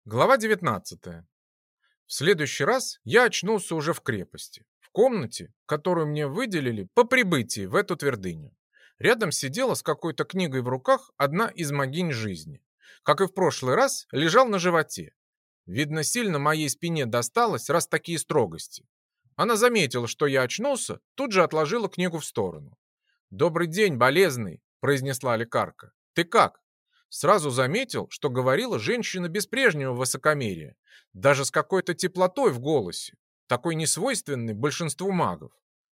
Глава 19. В следующий раз я очнулся уже в крепости, в комнате, которую мне выделили по прибытии в эту твердыню. Рядом сидела с какой-то книгой в руках одна из могинь жизни. Как и в прошлый раз, лежал на животе. Видно, сильно моей спине досталось, раз такие строгости. Она заметила, что я очнулся, тут же отложила книгу в сторону. «Добрый день, болезный», — произнесла лекарка. «Ты как?» Сразу заметил, что говорила женщина без прежнего высокомерия, даже с какой-то теплотой в голосе, такой несвойственной большинству магов.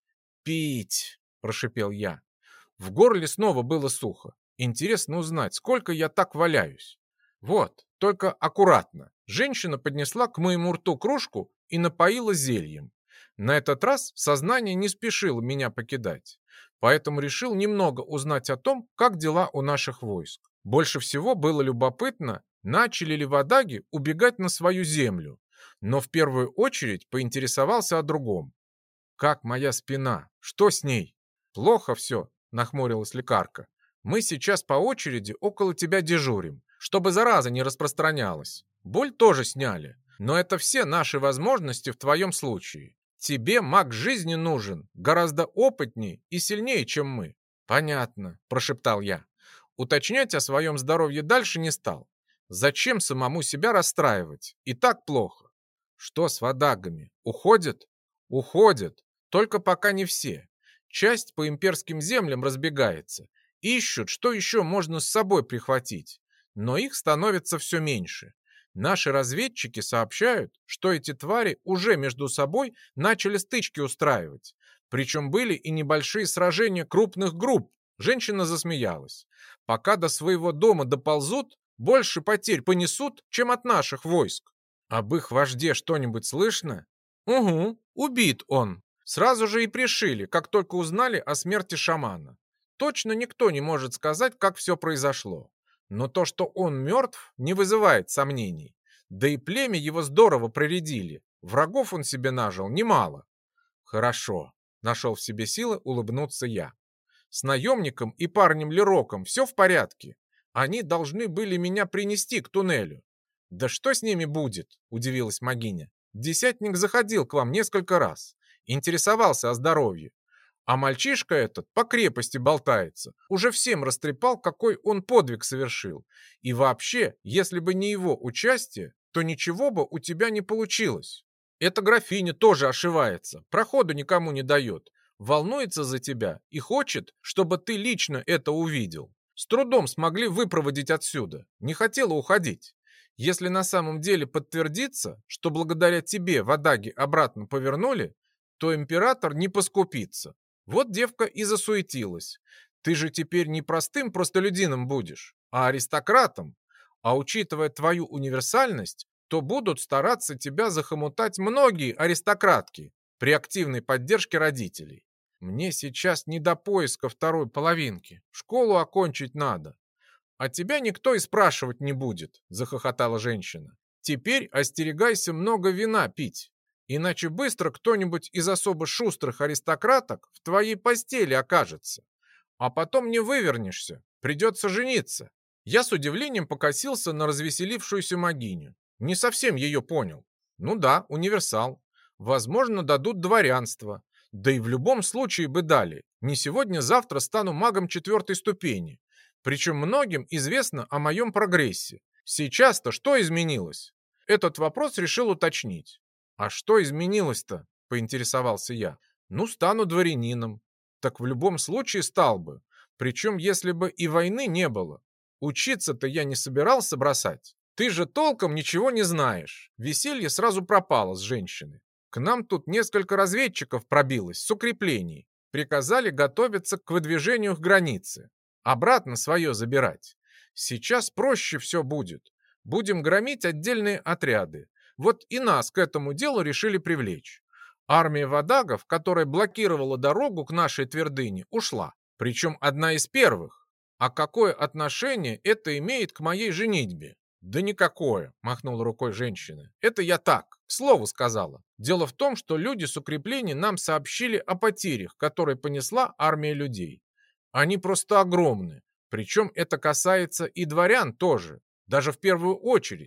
«Пить!» – прошипел я. В горле снова было сухо. Интересно узнать, сколько я так валяюсь. Вот, только аккуратно. Женщина поднесла к моему рту кружку и напоила зельем. На этот раз сознание не спешило меня покидать, поэтому решил немного узнать о том, как дела у наших войск. Больше всего было любопытно, начали ли вадаги убегать на свою землю, но в первую очередь поинтересовался о другом. «Как моя спина? Что с ней?» «Плохо все», — нахмурилась лекарка. «Мы сейчас по очереди около тебя дежурим, чтобы зараза не распространялась. Боль тоже сняли, но это все наши возможности в твоем случае. Тебе маг жизни нужен, гораздо опытнее и сильнее, чем мы». «Понятно», — прошептал я. Уточнять о своем здоровье дальше не стал. Зачем самому себя расстраивать? И так плохо. Что с вадагами? Уходят? Уходят. Только пока не все. Часть по имперским землям разбегается. Ищут, что еще можно с собой прихватить. Но их становится все меньше. Наши разведчики сообщают, что эти твари уже между собой начали стычки устраивать. Причем были и небольшие сражения крупных групп. Женщина засмеялась. Пока до своего дома доползут, больше потерь понесут, чем от наших войск. Об их вожде что-нибудь слышно? Угу, убит он. Сразу же и пришили, как только узнали о смерти шамана. Точно никто не может сказать, как все произошло. Но то, что он мертв, не вызывает сомнений. Да и племя его здорово проредили. Врагов он себе нажил немало. Хорошо, нашел в себе силы улыбнуться я. С наемником и парнем Лероком все в порядке. Они должны были меня принести к туннелю. Да что с ними будет? Удивилась Магиня. Десятник заходил к вам несколько раз. Интересовался о здоровье. А мальчишка этот по крепости болтается. Уже всем растрепал, какой он подвиг совершил. И вообще, если бы не его участие, то ничего бы у тебя не получилось. Эта графиня тоже ошивается, проходу никому не дает. Волнуется за тебя и хочет, чтобы ты лично это увидел. С трудом смогли выпроводить отсюда. Не хотела уходить. Если на самом деле подтвердится, что благодаря тебе вадаги обратно повернули, то император не поскупится. Вот девка и засуетилась. Ты же теперь не простым простолюдином будешь, а аристократом. А учитывая твою универсальность, то будут стараться тебя захомутать многие аристократки при активной поддержке родителей. Мне сейчас не до поиска второй половинки. Школу окончить надо. А тебя никто и спрашивать не будет, захохотала женщина. Теперь остерегайся много вина пить, иначе быстро кто-нибудь из особо шустрых аристократок в твоей постели окажется. А потом не вывернешься, придется жениться. Я с удивлением покосился на развеселившуюся могиню. Не совсем ее понял. Ну да, универсал. Возможно, дадут дворянство. Да и в любом случае бы дали. Не сегодня-завтра стану магом 4-й ступени. Причем многим известно о моем прогрессе. Сейчас-то что изменилось? Этот вопрос решил уточнить. А что изменилось-то? Поинтересовался я. Ну, стану дворянином. Так в любом случае стал бы. Причем, если бы и войны не было. Учиться-то я не собирался бросать. Ты же толком ничего не знаешь. Веселье сразу пропало с женщины. К нам тут несколько разведчиков пробилось с укреплений. Приказали готовиться к выдвижению к границе. Обратно свое забирать. Сейчас проще все будет. Будем громить отдельные отряды. Вот и нас к этому делу решили привлечь. Армия вадагов, которая блокировала дорогу к нашей твердыне, ушла. Причем одна из первых. А какое отношение это имеет к моей женитьбе? Да никакое, махнула рукой женщина. Это я так, к слову сказала. Дело в том, что люди с укреплений нам сообщили о потерях, которые понесла армия людей. Они просто огромны. Причем это касается и дворян тоже, даже в первую очередь.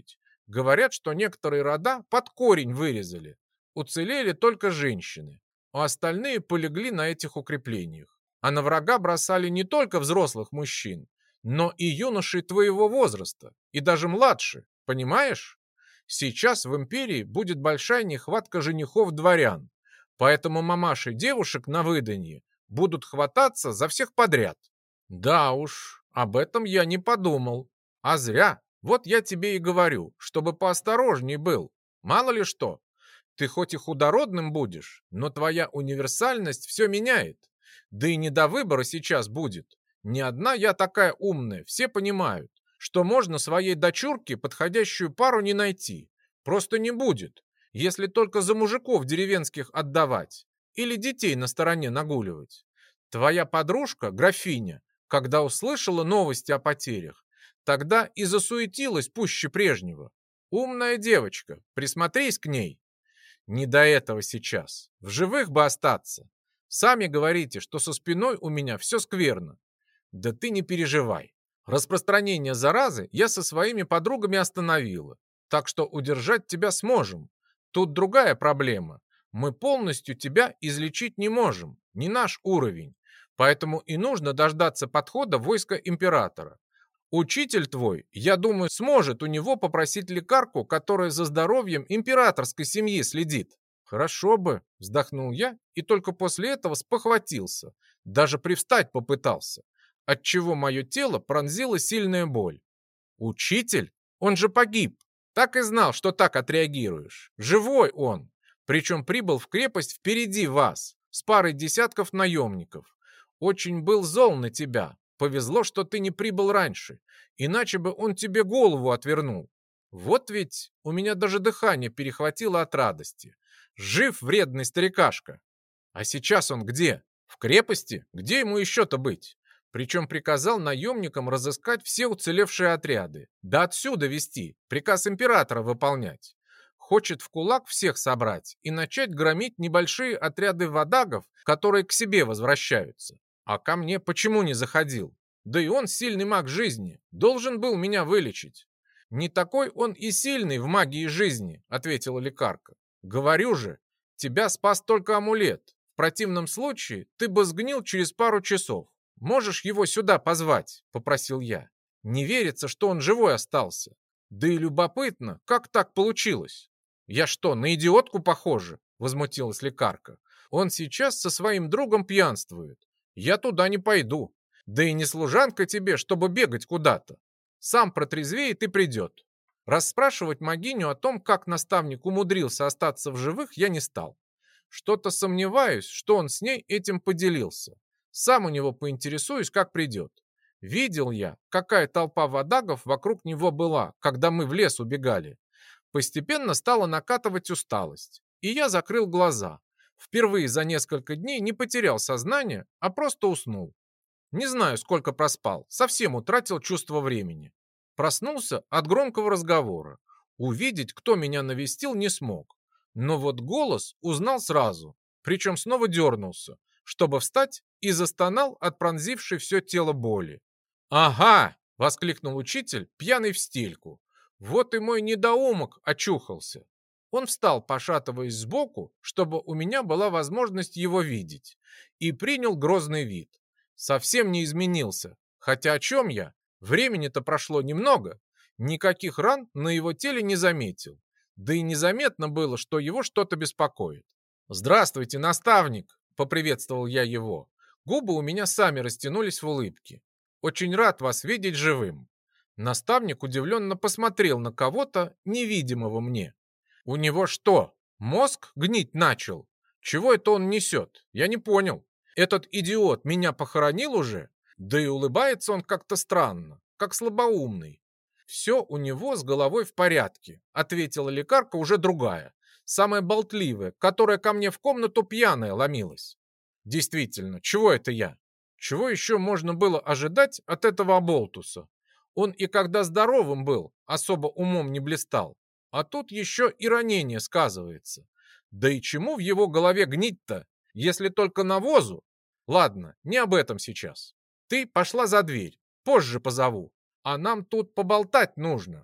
Говорят, что некоторые рода под корень вырезали. Уцелели только женщины, а остальные полегли на этих укреплениях. А на врага бросали не только взрослых мужчин, но и юношей твоего возраста, и даже младше, понимаешь? Сейчас в империи будет большая нехватка женихов-дворян, поэтому мамаши девушек на выданье будут хвататься за всех подряд. Да уж, об этом я не подумал. А зря. Вот я тебе и говорю, чтобы поосторожней был. Мало ли что. Ты хоть и худородным будешь, но твоя универсальность все меняет. Да и не до выбора сейчас будет. Не одна я такая умная, все понимают, что можно своей дочурке подходящую пару не найти. Просто не будет, если только за мужиков деревенских отдавать или детей на стороне нагуливать. Твоя подружка, графиня, когда услышала новости о потерях, тогда и засуетилась пуще прежнего. Умная девочка, присмотрись к ней. Не до этого сейчас. В живых бы остаться. Сами говорите, что со спиной у меня все скверно. Да ты не переживай. Распространение заразы я со своими подругами остановила. Так что удержать тебя сможем. Тут другая проблема. Мы полностью тебя излечить не можем. Не наш уровень. Поэтому и нужно дождаться подхода войска императора. Учитель твой, я думаю, сможет у него попросить лекарку, которая за здоровьем императорской семьи следит. Хорошо бы, вздохнул я и только после этого спохватился. Даже привстать попытался, отчего мое тело пронзила сильная боль. Учитель? Он же погиб. Так и знал, что так отреагируешь. Живой он. Причем прибыл в крепость впереди вас, с парой десятков наемников. Очень был зол на тебя. Повезло, что ты не прибыл раньше, иначе бы он тебе голову отвернул. Вот ведь у меня даже дыхание перехватило от радости. Жив вредный старикашка. А сейчас он где? В крепости? Где ему еще-то быть? Причем приказал наемникам разыскать все уцелевшие отряды. Да отсюда вести, приказ императора выполнять. Хочет в кулак всех собрать и начать громить небольшие отряды вадагов, которые к себе возвращаются. А ко мне почему не заходил? Да и он сильный маг жизни, должен был меня вылечить. Не такой он и сильный в магии жизни, ответила лекарка. Говорю же, тебя спас только амулет. В противном случае ты бы сгнил через пару часов. Можешь его сюда позвать, попросил я. Не верится, что он живой остался. Да и любопытно, как так получилось. Я что, на идиотку похожа? Возмутилась лекарка. Он сейчас со своим другом пьянствует. Я туда не пойду. Да и не служанка тебе, чтобы бегать куда-то. Сам протрезвеет и придет. Расспрашивать могиню о том, как наставник умудрился остаться в живых, я не стал. Что-то сомневаюсь, что он с ней этим поделился. Сам у него поинтересуюсь, как придет. Видел я, какая толпа вадагов вокруг него была, когда мы в лес убегали. Постепенно стала накатывать усталость, и я закрыл глаза. Впервые за несколько дней не потерял сознание, а просто уснул. Не знаю, сколько проспал, совсем утратил чувство времени. Проснулся от громкого разговора. Увидеть, кто меня навестил, не смог. Но вот голос узнал сразу, причем снова дернулся, чтобы встать, и застонал от пронзившей все тело боли. «Ага!» — воскликнул учитель, пьяный в стельку. «Вот и мой недоумок очухался». Он встал, пошатываясь сбоку, чтобы у меня была возможность его видеть, и принял грозный вид. Совсем не изменился. Хотя о чем я? Времени-то прошло немного. Никаких ран на его теле не заметил. Да и незаметно было, что его что-то беспокоит. «Здравствуйте, наставник!» — поприветствовал я его. Губы у меня сами растянулись в улыбке. «Очень рад вас видеть живым». Наставник удивленно посмотрел на кого-то, невидимого мне. «У него что, мозг гнить начал? Чего это он несет? Я не понял. Этот идиот меня похоронил уже? Да и улыбается он как-то странно, как слабоумный». «Все у него с головой в порядке», — ответила лекарка уже другая, самая болтливая, которая ко мне в комнату пьяная ломилась. «Действительно, чего это я? Чего еще можно было ожидать от этого оболтуса? Он и когда здоровым был, особо умом не блистал. А тут еще и ранение сказывается. Да и чему в его голове гнить-то, если только навозу? Ладно, не об этом сейчас. Ты пошла за дверь, позже позову. А нам тут поболтать нужно».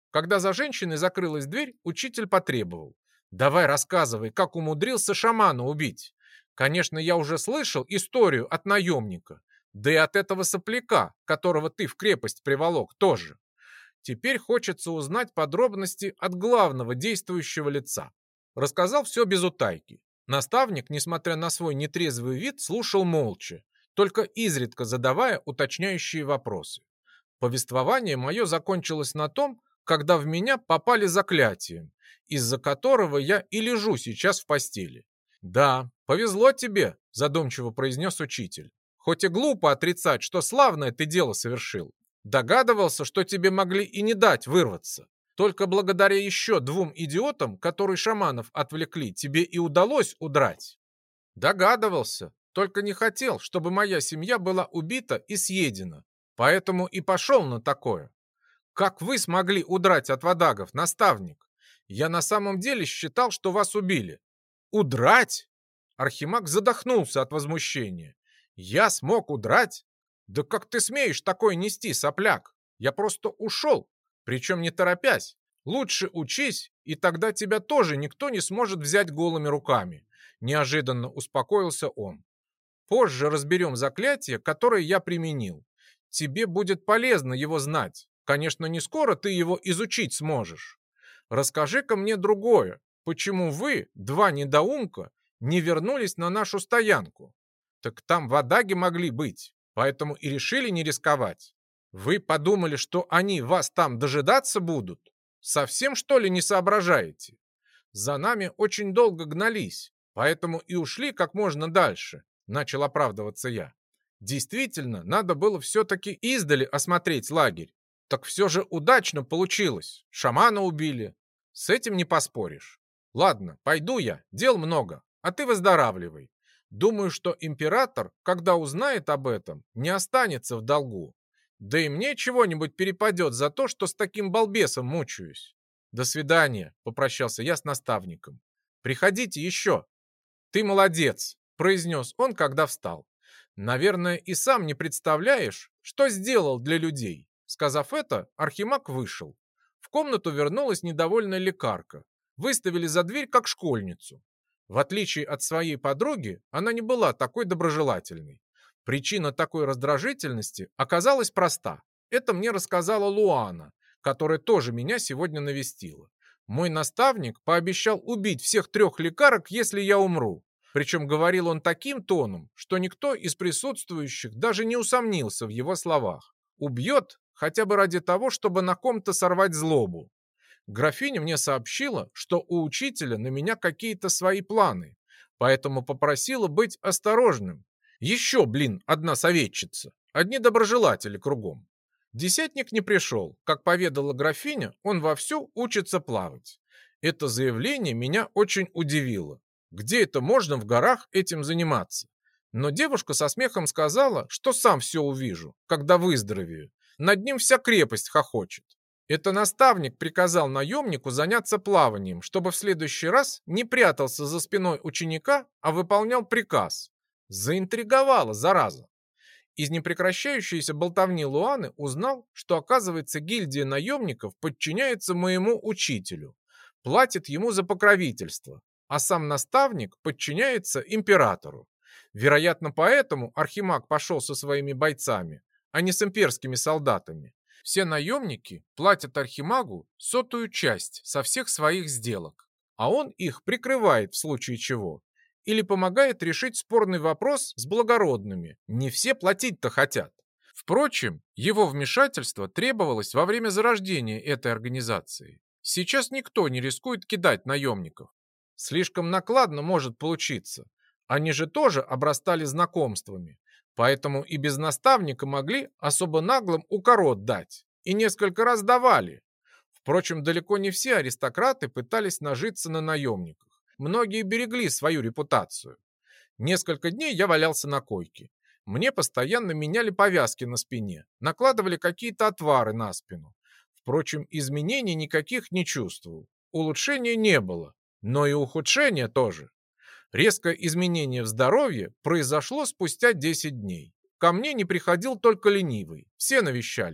Когда за женщиной закрылась дверь, учитель потребовал: «Давай рассказывай, как умудрился шамана убить. Конечно, я уже слышал историю от наемника, да и от этого сопляка, которого ты в крепость приволок, тоже. Теперь хочется узнать подробности от главного действующего лица». Рассказал все без утайки. Наставник, несмотря на свой нетрезвый вид, слушал молча, только изредка задавая уточняющие вопросы. Повествование мое закончилось на том, когда в меня попали заклятием, из-за которого я и лежу сейчас в постели. «Да, повезло тебе», — задумчиво произнес учитель. «Хоть и глупо отрицать, что славное ты дело совершил. Догадывался, что тебе могли и не дать вырваться. Только благодаря еще двум идиотам, которые шаманов отвлекли, тебе и удалось удрать». «Догадывался, только не хотел, чтобы моя семья была убита и съедена. Поэтому и пошел на такое. Как вы смогли удрать от вадагов, наставник? Я на самом деле считал, что вас убили». «Удрать?» Архимаг задохнулся от возмущения. «Я смог удрать? Да как ты смеешь такое нести, сопляк? Я просто ушел, причем не торопясь. Лучше учись, и тогда тебя тоже никто не сможет взять голыми руками». Неожиданно успокоился он. «Позже разберем заклятие, которое я применил. Тебе будет полезно его знать. Конечно, не скоро ты его изучить сможешь. Расскажи-ка мне другое. Почему вы, два недоумка, не вернулись на нашу стоянку? Так там вадаги могли быть, поэтому и решили не рисковать. Вы подумали, что они вас там дожидаться будут? Совсем, что ли, не соображаете? За нами очень долго гнались, поэтому и ушли как можно дальше», — начал оправдываться я. «Действительно, надо было все-таки издали осмотреть лагерь. Так все же удачно получилось. Шамана убили. С этим не поспоришь. Ладно, пойду я, дел много, а ты выздоравливай. Думаю, что император, когда узнает об этом, не останется в долгу. Да и мне чего-нибудь перепадет за то, что с таким балбесом мучаюсь. До свидания», — попрощался я с наставником. «Приходите еще». «Ты молодец», — произнес он, когда встал. «Наверное, и сам не представляешь, что сделал для людей». Сказав это, Архимаг вышел. В комнату вернулась недовольная лекарка. Выставили за дверь как школьницу. В отличие от своей подруги, она не была такой доброжелательной. Причина такой раздражительности оказалась проста. Это мне рассказала Луана, которая тоже меня сегодня навестила. Мой наставник пообещал убить всех трех лекарок, если я умру. Причем говорил он таким тоном, что никто из присутствующих даже не усомнился в его словах. Убьет хотя бы ради того, чтобы на ком-то сорвать злобу. Графиня мне сообщила, что у учителя на меня какие-то свои планы, поэтому попросила быть осторожным. Еще, блин, одна советчица, одни доброжелатели кругом. Десятник не пришел. Как поведала графиня, он вовсю учится плавать. Это заявление меня очень удивило. Где это можно в горах этим заниматься? Но девушка со смехом сказала, что сам все увижу, когда выздоровею. Над ним вся крепость хохочет. Это наставник приказал наемнику заняться плаванием, чтобы в следующий раз не прятался за спиной ученика, а выполнял приказ. Заинтриговала, зараза. Из непрекращающейся болтовни Луаны узнал, что, оказывается, гильдия наемников подчиняется моему учителю, платит ему за покровительство, а сам наставник подчиняется императору. Вероятно, поэтому Архимаг пошел со своими бойцами, а не с имперскими солдатами. Все наемники платят Архимагу 100-ую часть со всех своих сделок, а он их прикрывает в случае чего или помогает решить спорный вопрос с благородными. Не все платить-то хотят. Впрочем, его вмешательство требовалось во время зарождения этой организации. Сейчас никто не рискует кидать наемников. Слишком накладно может получиться. Они же тоже обрастали знакомствами, поэтому и без наставника могли особо наглым укорот дать. И несколько раз давали. Впрочем, далеко не все аристократы пытались нажиться на наемниках. Многие берегли свою репутацию. Несколько дней я валялся на койке. Мне постоянно меняли повязки на спине, накладывали какие-то отвары на спину. Впрочем, изменений никаких не чувствовал. Улучшения не было, но и ухудшения тоже. Резкое изменение в здоровье произошло спустя 10 дней. Ко мне не приходил только ленивый, все навещали.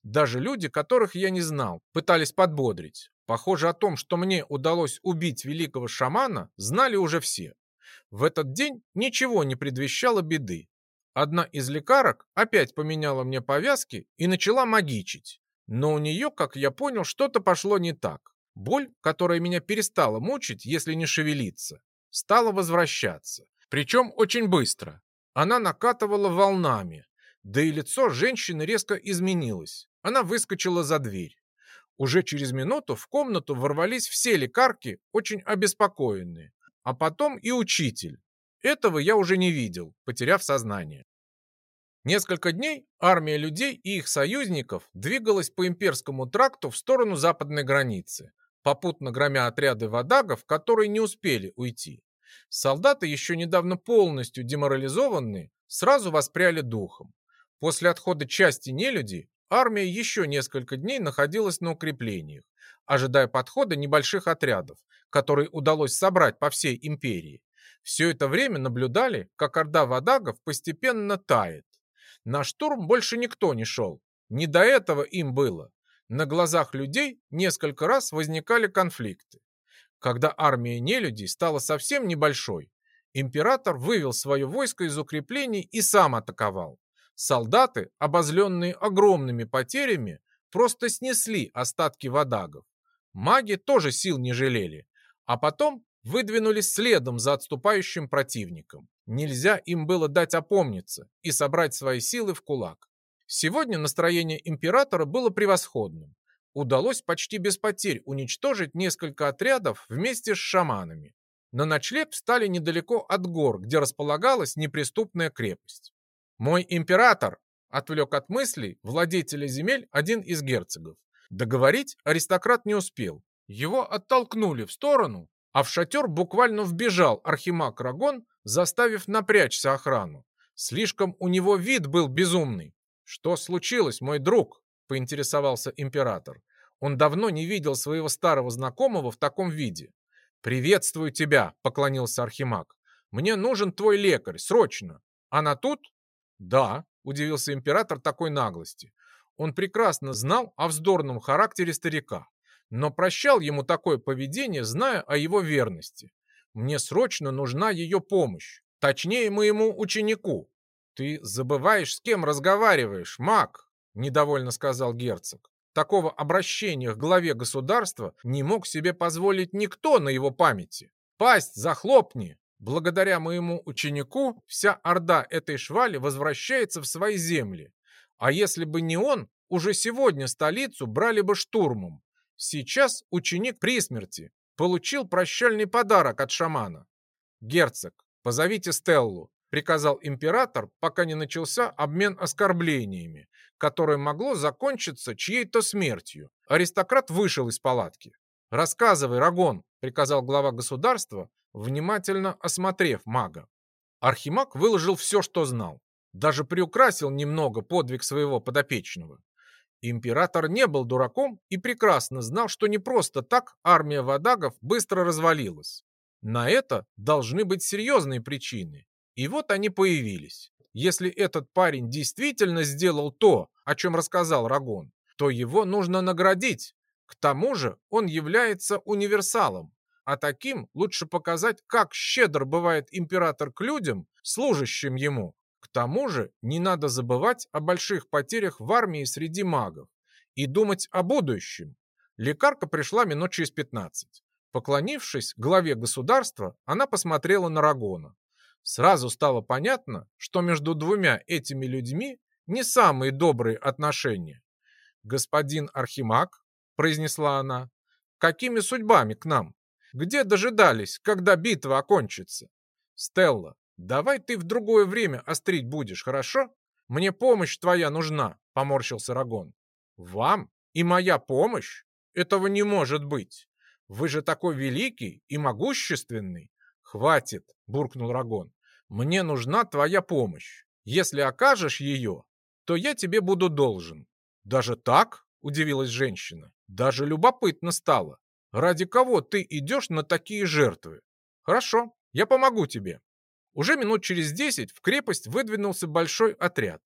Даже люди, которых я не знал, пытались подбодрить. Похоже, о том, что мне удалось убить великого шамана, знали уже все. В этот день ничего не предвещало беды. Одна из лекарок опять поменяла мне повязки и начала магичить. Но у нее, как я понял, что-то пошло не так. Боль, которая меня перестала мучить, если не шевелиться, стала возвращаться. Причем очень быстро. Она накатывала волнами. Да и лицо женщины резко изменилось. Она выскочила за дверь. Уже через минуту в комнату ворвались все лекарки, очень обеспокоенные. А потом и учитель. Этого я уже не видел, потеряв сознание. Несколько дней армия людей и их союзников двигалась по имперскому тракту в сторону западной границы, попутно громя отряды вадагов, которые не успели уйти. Солдаты, еще недавно полностью деморализованные, сразу воспряли духом. После отхода части нелюдей армия еще несколько дней находилась на укреплениях, ожидая подхода небольших отрядов, которые удалось собрать по всей империи. Все это время наблюдали, как орда вадагов постепенно тает. На штурм больше никто не шел. Не до этого им было. На глазах людей несколько раз возникали конфликты. Когда армия нелюдей стала совсем небольшой, император вывел свое войско из укреплений и сам атаковал. Солдаты, обозленные огромными потерями, просто снесли остатки вадагов. Маги тоже сил не жалели, а потом выдвинулись следом за отступающим противником. Нельзя им было дать опомниться и собрать свои силы в кулак. Сегодня настроение императора было превосходным. Удалось почти без потерь уничтожить несколько отрядов вместе с шаманами. На ночлег встали недалеко от гор, где располагалась неприступная крепость. «Мой император!» — отвлек от мыслей владетеля земель один из герцогов. Договорить аристократ не успел. Его оттолкнули в сторону, а в шатер буквально вбежал архимаг Рагон, заставив напрячься охрану. Слишком у него вид был безумный. «Что случилось, мой друг?» — поинтересовался император. Он давно не видел своего старого знакомого в таком виде. «Приветствую тебя», — поклонился архимаг. «Мне нужен твой лекарь, срочно. Она тут?» «Да», — удивился император такой наглости. Он прекрасно знал о вздорном характере старика, но прощал ему такое поведение, зная о его верности. «Мне срочно нужна ее помощь, точнее, моему ученику». «Ты забываешь, с кем разговариваешь, маг», — недовольно сказал герцог. Такого обращения к главе государства не мог себе позволить никто на его памяти. «Пасть захлопни! Благодаря моему ученику вся орда этой швали возвращается в свои земли. А если бы не он, уже сегодня столицу брали бы штурмом. Сейчас ученик при смерти, получил прощальный подарок от шамана. Герцог, позовите Стеллу», — приказал император, пока не начался обмен оскорблениями, которое могло закончиться чьей-то смертью. Аристократ вышел из палатки. «Рассказывай, Рагон», — приказал глава государства, внимательно осмотрев мага. Архимаг выложил все, что знал. Даже приукрасил немного подвиг своего подопечного. Император не был дураком и прекрасно знал, что не просто так армия вадагов быстро развалилась. На это должны быть серьезные причины. И вот они появились. Если этот парень действительно сделал то, о чем рассказал Рагон, то его нужно наградить. К тому же он является универсалом. А таким лучше показать, как щедр бывает император к людям, служащим ему. К тому же не надо забывать о больших потерях в армии среди магов и думать о будущем. Лекарка пришла минут через 15. Поклонившись главе государства, она посмотрела на Рагона. Сразу стало понятно, что между двумя этими людьми не самые добрые отношения. «Господин Архимаг», — произнесла она, — «какими судьбами к нам? Где дожидались, когда битва окончится? Стелла, давай ты в другое время острить будешь, хорошо? Мне помощь твоя нужна», — поморщился Рагон. «Вам? И моя помощь? Этого не может быть. Вы же такой великий и могущественный». «Хватит», — буркнул Рагон. «Мне нужна твоя помощь. Если окажешь ее, то я тебе буду должен». «Даже так?» — удивилась женщина. «Даже любопытно стало. Ради кого ты идешь на такие жертвы?» «Хорошо, я помогу тебе». Уже минут через 10 в крепость выдвинулся большой отряд.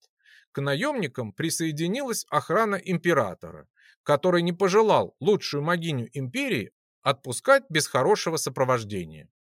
К наемникам присоединилась охрана императора, который не пожелал лучшую могиню империи отпускать без хорошего сопровождения.